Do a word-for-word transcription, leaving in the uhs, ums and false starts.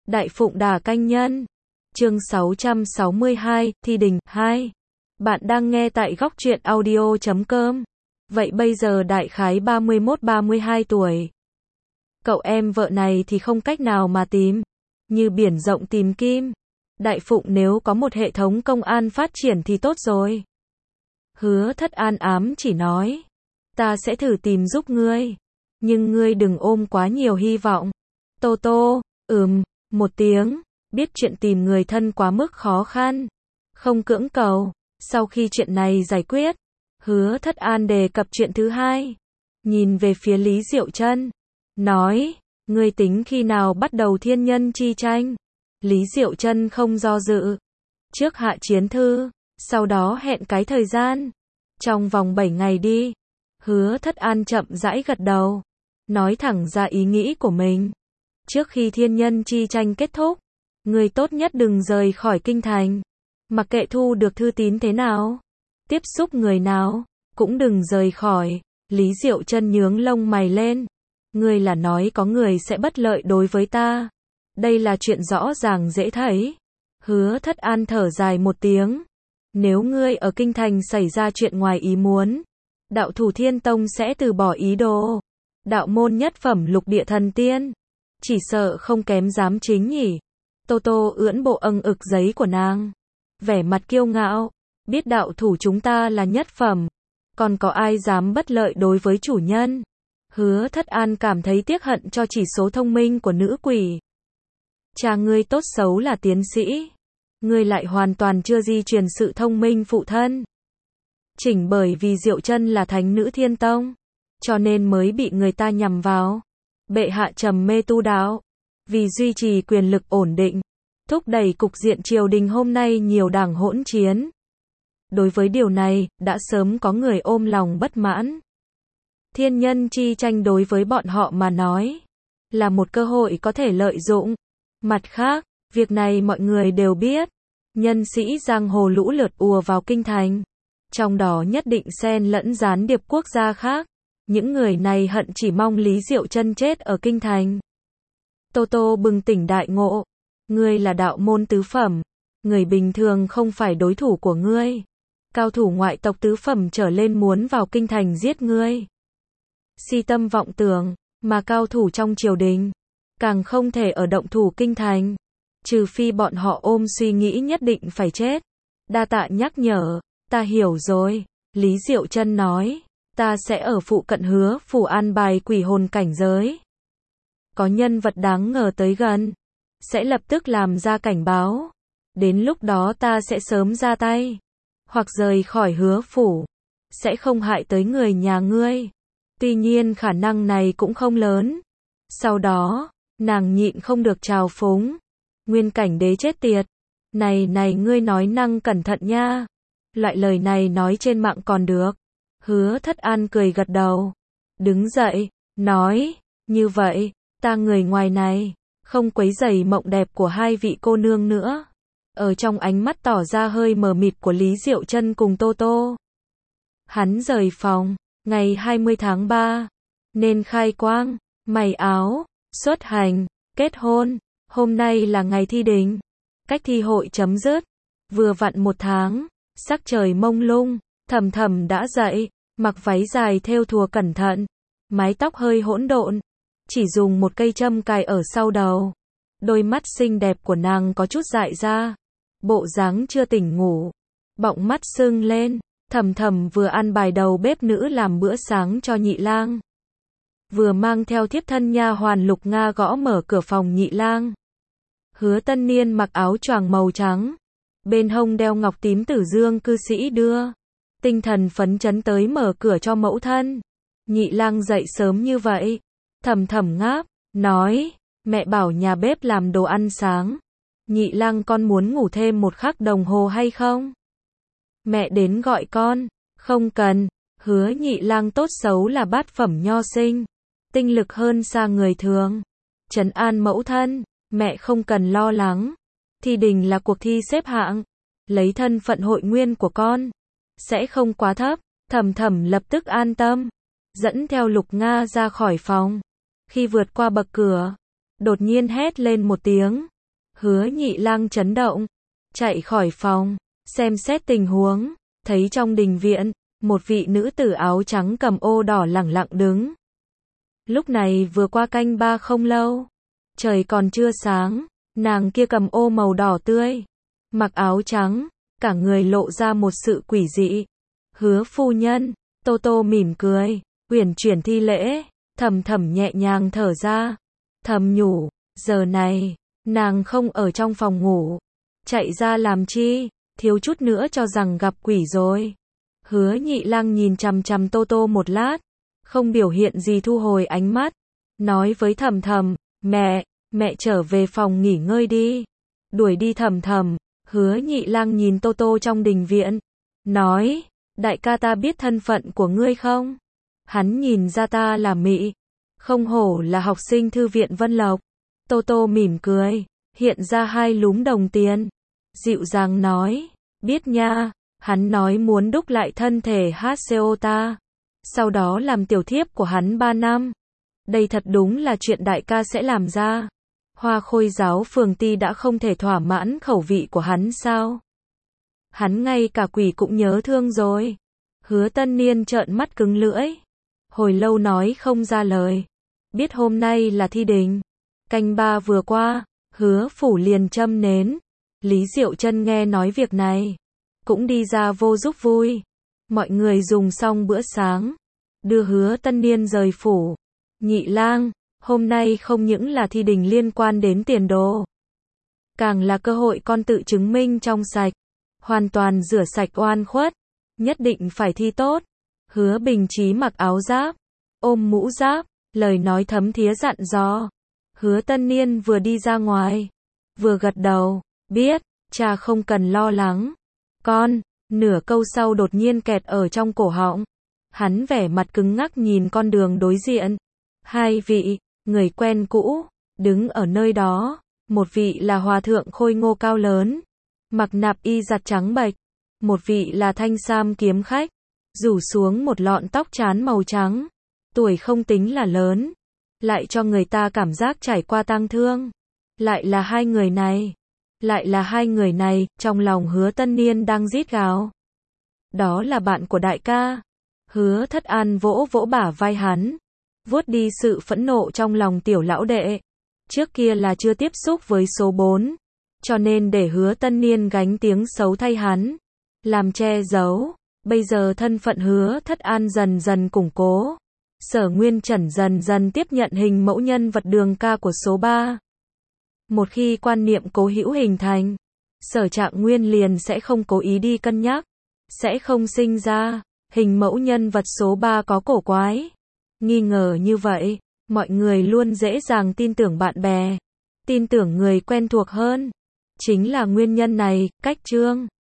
Đại Phụng Đà Canh Nhân. Chương sáu trăm sáu mươi hai, Thi Đình, hai. Bạn đang nghe tại góc truyện audio chấm com. Vậy bây giờ đại khái ba mươi mốt ba mươi hai tuổi. Cậu em vợ này thì không cách nào mà tìm. Như biển rộng tìm kim. Đại Phụng nếu có một hệ thống công an phát triển thì tốt rồi. Hứa Thất An ám chỉ nói. Ta sẽ thử tìm giúp ngươi. Nhưng ngươi đừng ôm quá nhiều hy vọng. Tô Tô, ừm, một tiếng. Biết chuyện tìm người thân quá mức khó khăn. Không cưỡng cầu. Sau khi chuyện này giải quyết, Hứa Thất An đề cập chuyện thứ hai. Nhìn về phía Lý Diệu Trân. Nói, ngươi tính khi nào bắt đầu thiên nhân chi tranh? Lý Diệu Trân không do dự. Trước hạ chiến thư, sau đó hẹn cái thời gian. Trong vòng bảy ngày đi. Hứa Thất An chậm rãi gật đầu. Nói thẳng ra ý nghĩ của mình. Trước khi thiên nhân chi tranh kết thúc, người tốt nhất đừng rời khỏi kinh thành. Mặc kệ thu được thư tín thế nào, tiếp xúc người nào, cũng đừng rời khỏi. Lý Diệu Trân nhướng lông mày lên. Ngươi là nói có người sẽ bất lợi đối với ta. Đây là chuyện rõ ràng dễ thấy. Hứa Thất An thở dài một tiếng. Nếu ngươi ở kinh thành xảy ra chuyện ngoài ý muốn, đạo thủ Thiên Tông sẽ từ bỏ ý đồ. Đạo môn nhất phẩm lục địa thần tiên, chỉ sợ không kém dám chính nhỉ. Tô Tô ưỡn bộ âng ực giấy của nàng, vẻ mặt kiêu ngạo. Biết đạo thủ chúng ta là nhất phẩm, còn có ai dám bất lợi đối với chủ nhân. Hứa Thất An cảm thấy tiếc hận cho chỉ số thông minh của nữ quỷ. Cha ngươi tốt xấu là tiến sĩ, ngươi lại hoàn toàn chưa di truyền sự thông minh phụ thân. Chỉnh bởi vì Diệu Trân là thánh nữ Thiên Tông, cho nên mới bị người ta nhằm vào. Bệ hạ trầm mê tu đạo, vì duy trì quyền lực ổn định, thúc đẩy cục diện triều đình hôm nay nhiều đảng hỗn chiến. Đối với điều này, đã sớm có người ôm lòng bất mãn. Thiên nhân chi tranh đối với bọn họ mà nói, là một cơ hội có thể lợi dụng. Mặt khác, việc này mọi người đều biết. Nhân sĩ giang hồ lũ lượt ùa vào kinh thành. Trong đó nhất định xen lẫn gián điệp quốc gia khác. Những người này hận chỉ mong Lý Diệu Trân chết ở kinh thành. Tô Tô bừng tỉnh đại ngộ. Ngươi là đạo môn tứ phẩm. Người bình thường không phải đối thủ của ngươi. Cao thủ ngoại tộc tứ phẩm trở lên muốn vào kinh thành giết ngươi. Si tâm vọng tưởng, mà cao thủ trong triều đình, càng không thể ở động thủ kinh thành. Trừ phi bọn họ ôm suy nghĩ nhất định phải chết. Đa tạ nhắc nhở, ta hiểu rồi. Lý Diệu Trân nói. Ta sẽ ở phụ cận Hứa phủ an bài quỷ hồn cảnh giới. Có nhân vật đáng ngờ tới gần, sẽ lập tức làm ra cảnh báo. Đến lúc đó ta sẽ sớm ra tay, hoặc rời khỏi Hứa phủ, sẽ không hại tới người nhà ngươi. Tuy nhiên khả năng này cũng không lớn. Sau đó, nàng nhịn không được trào phúng. Nguyên cảnh đế chết tiệt. Này này ngươi nói năng cẩn thận nha. Loại lời này nói trên mạng còn được. Hứa Thất An cười gật đầu. Đứng dậy, nói, như vậy, ta người ngoài này, không quấy rầy mộng đẹp của hai vị cô nương nữa. Ở trong ánh mắt tỏ ra hơi mờ mịt của Lý Diệu Trân cùng Tô Tô. Hắn rời phòng, ngày hai mươi tháng ba, nên khai quang, mày áo, xuất hành, kết hôn. Hôm nay là ngày thi đình. Cách thi hội chấm dứt. Vừa vặn một tháng, sắc trời mông lung. Thầm Thầm đã dậy, mặc váy dài thêu thùa cẩn thận, mái tóc hơi hỗn độn, chỉ dùng một cây châm cài ở sau đầu. Đôi mắt xinh đẹp của nàng có chút dại ra, bộ dáng chưa tỉnh ngủ, bọng mắt sưng lên. Thầm Thầm vừa ăn bài đầu bếp nữ làm bữa sáng cho Nhị Lang, vừa mang theo thiếp thân nha hoàn Lục Nga gõ mở cửa phòng Nhị Lang. Hứa Tân Niên mặc áo choàng màu trắng, bên hông đeo ngọc tím Tử Dương cư sĩ đưa. Tinh thần phấn chấn tới mở cửa cho mẫu thân. Nhị Lang dậy sớm như vậy. Thầm Thầm ngáp, nói, mẹ bảo nhà bếp làm đồ ăn sáng. Nhị Lang con muốn ngủ thêm một khắc đồng hồ hay không? Mẹ đến gọi con. Không cần. Hứa Nhị Lang tốt xấu là bát phẩm nho sinh, tinh lực hơn xa người thường. Trấn an mẫu thân, mẹ không cần lo lắng. Thi đình là cuộc thi xếp hạng, lấy thân phận hội nguyên của con, sẽ không quá thấp. Thầm Thầm lập tức an tâm, dẫn theo Lục Nga ra khỏi phòng. Khi vượt qua bậc cửa, đột nhiên hét lên một tiếng, Hứa Nhị Lang chấn động, chạy khỏi phòng, xem xét tình huống, thấy trong đình viện, một vị nữ tử áo trắng cầm ô đỏ lẳng lặng đứng. Lúc này vừa qua canh ba không lâu, trời còn chưa sáng, nàng kia cầm ô màu đỏ tươi, mặc áo trắng, cả người lộ ra một sự quỷ dị. Hứa phu nhân, Tô Tô mỉm cười, uyển chuyển thi lễ, thầm thầm nhẹ nhàng thở ra, thầm nhủ, giờ này, nàng không ở trong phòng ngủ, chạy ra làm chi, thiếu chút nữa cho rằng gặp quỷ rồi. Hứa Nhị Lang nhìn chằm chằm Tô Tô một lát, không biểu hiện gì thu hồi ánh mắt, nói với Thầm Thầm, mẹ, mẹ trở về phòng nghỉ ngơi đi. Đuổi đi Thầm Thầm, Hứa Nhị Lang nhìn Tô Tô trong đình viện, nói, đại ca ta biết thân phận của ngươi không? Hắn nhìn ra ta là Mị, không hổ là học sinh thư viện Vân Lộc. Tô Tô mỉm cười, hiện ra hai lúm đồng tiền, dịu dàng nói, biết nha, hắn nói muốn đúc lại thân thể hát xê o ta, sau đó làm tiểu thiếp của hắn ba năm. Đây thật đúng là chuyện đại ca sẽ làm ra. Hoa Khôi giáo phường ti đã không thể thỏa mãn khẩu vị của hắn sao? Hắn ngay cả quỷ cũng nhớ thương rồi. Hứa Tân Niên trợn mắt cứng lưỡi, hồi lâu nói không ra lời. Biết hôm nay là thi đình, canh ba vừa qua, Hứa phủ liền châm nến. Lý Diệu Chân nghe nói việc này, cũng đi ra vô giúp vui. Mọi người dùng xong bữa sáng, đưa Hứa Tân Niên rời phủ. Nhị Lang, hôm nay không những là thi đình liên quan đến tiền đồ, càng là cơ hội con tự chứng minh trong sạch, hoàn toàn rửa sạch oan khuất, nhất định phải thi tốt. Hứa Bình Chí mặc áo giáp, ôm mũ giáp, lời nói thấm thía dặn dò. Hứa Tân Niên vừa đi ra ngoài, vừa gật đầu, biết, cha không cần lo lắng. Con, nửa câu sau đột nhiên kẹt ở trong cổ họng. Hắn vẻ mặt cứng ngắc nhìn con đường đối diện. Hai vị, người quen cũ, đứng ở nơi đó. Một vị là hòa thượng khôi ngô cao lớn, mặc nạp y giặt trắng bạch. Một vị là thanh sam kiếm khách, rủ xuống một lọn tóc trán màu trắng. Tuổi không tính là lớn, lại cho người ta cảm giác trải qua tang thương. Lại là hai người này. Lại là hai người này, trong lòng Hứa Tân Niên đang rít gào. Đó là bạn của đại ca. Hứa Thất An vỗ vỗ bả vai hắn, vuốt đi sự phẫn nộ trong lòng tiểu lão đệ. Trước kia là chưa tiếp xúc với số bốn, cho nên để Hứa Tân Niên gánh tiếng xấu thay hắn, làm che giấu. Bây giờ thân phận Hứa Thất An dần dần củng cố. Sở Nguyên Trần dần dần tiếp nhận hình mẫu nhân vật đường ca của số ba. Một khi quan niệm cố hữu hình thành, Sở Trạng Nguyên liền sẽ không cố ý đi cân nhắc, sẽ không sinh ra hình mẫu nhân vật số ba có cổ quái. Nghi ngờ như vậy, mọi người luôn dễ dàng tin tưởng bạn bè, tin tưởng người quen thuộc hơn. Chính là nguyên nhân này, cách chương